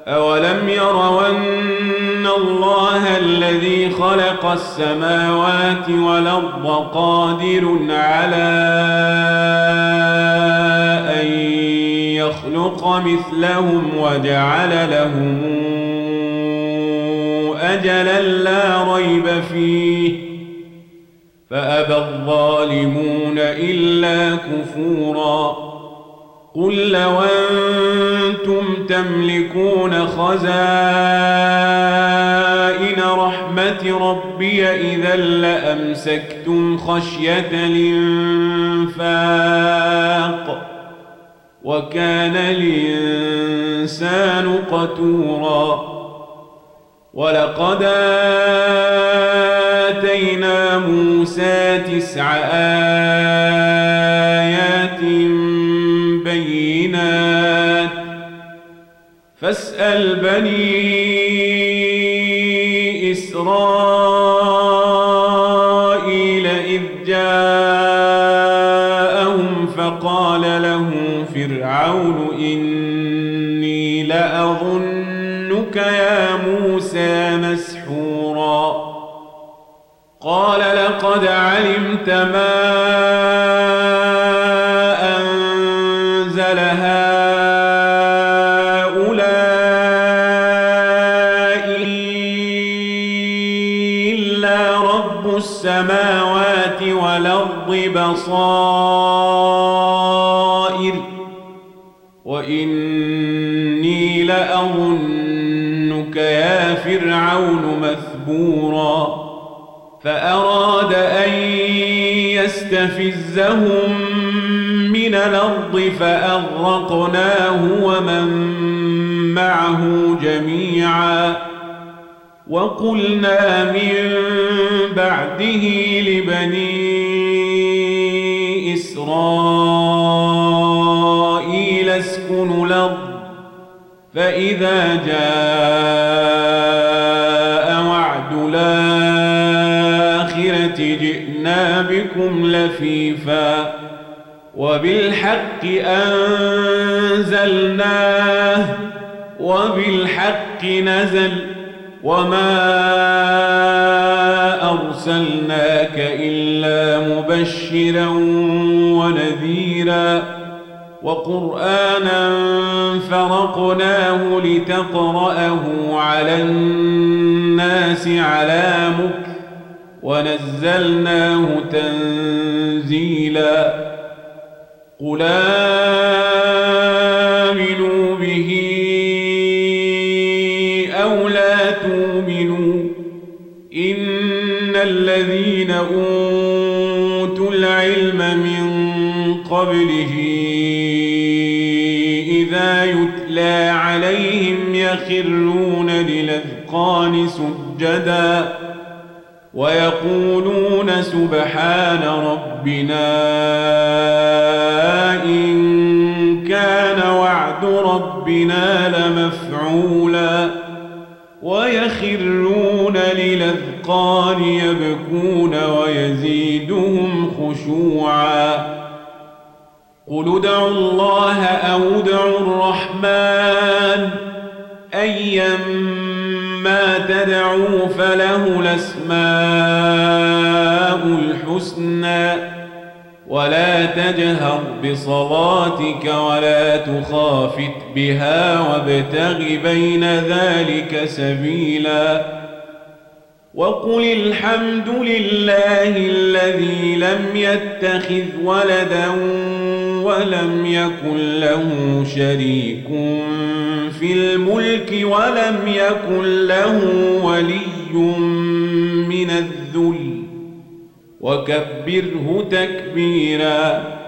أولم يروا أن الله الذي خلق السماوات والأرض قادر على أن يخلق مثلهم وجعل لهم أجلا لا ريب فيه فأبى الظالمون إلا كفورا قل لو أنتم تملكون خزائن رحمة ربي إذا لأمسكتم خشية الإنفاق وكان الإنسان قتورا ولقد آتينا موسى 9 آيات بينات فاسأل بني إسرائيل إذ جاءهم فقال له فرعون إني لأظنك يا موسى مسحورا قال لقد علمت ما أنزل هؤلاء إلا رب السماوات والأرض بصائر وإني لأظنك يا فرعون مثبورا فأراد أن يستفزهم من الأرض فأغرقناه ومن معه جميعا وقلنا من بعده لبني إسرائيل اسكنوا الأرض فإذا جاء وعد الآخرة جئنا بكم لفيفا وبالحق أنزلناه وبالحق نزل وما أرسلناك إلا مبشرا ونذيرا وقرآنا فرقناه لتقرأه على الناس على مكث ونزلناه تنزيلا قل آمنوا به أو لا تؤمنوا إن الذين أوتوا العلم من قبله إذا يتلى عليهم يخرون للأذقان سجدا ويقولون سبحان ربنا إن كان وعد ربنا لمفعولا ويخرون للأذقان يبكون ويزيدهم خشوعا قل ادعوا الله أو ادعوا الرحمن أيما تدعوا فله الأسماء الحسنى ولا تجهر بصلاتك ولا تخافت بها وابتغ بين ذلك سبيلا وقل الحمد لله الذي لم يتخذ ولدا ولم يكن له شريك في الملك ولم يكن له ولي من الذل وكبره تكبيرا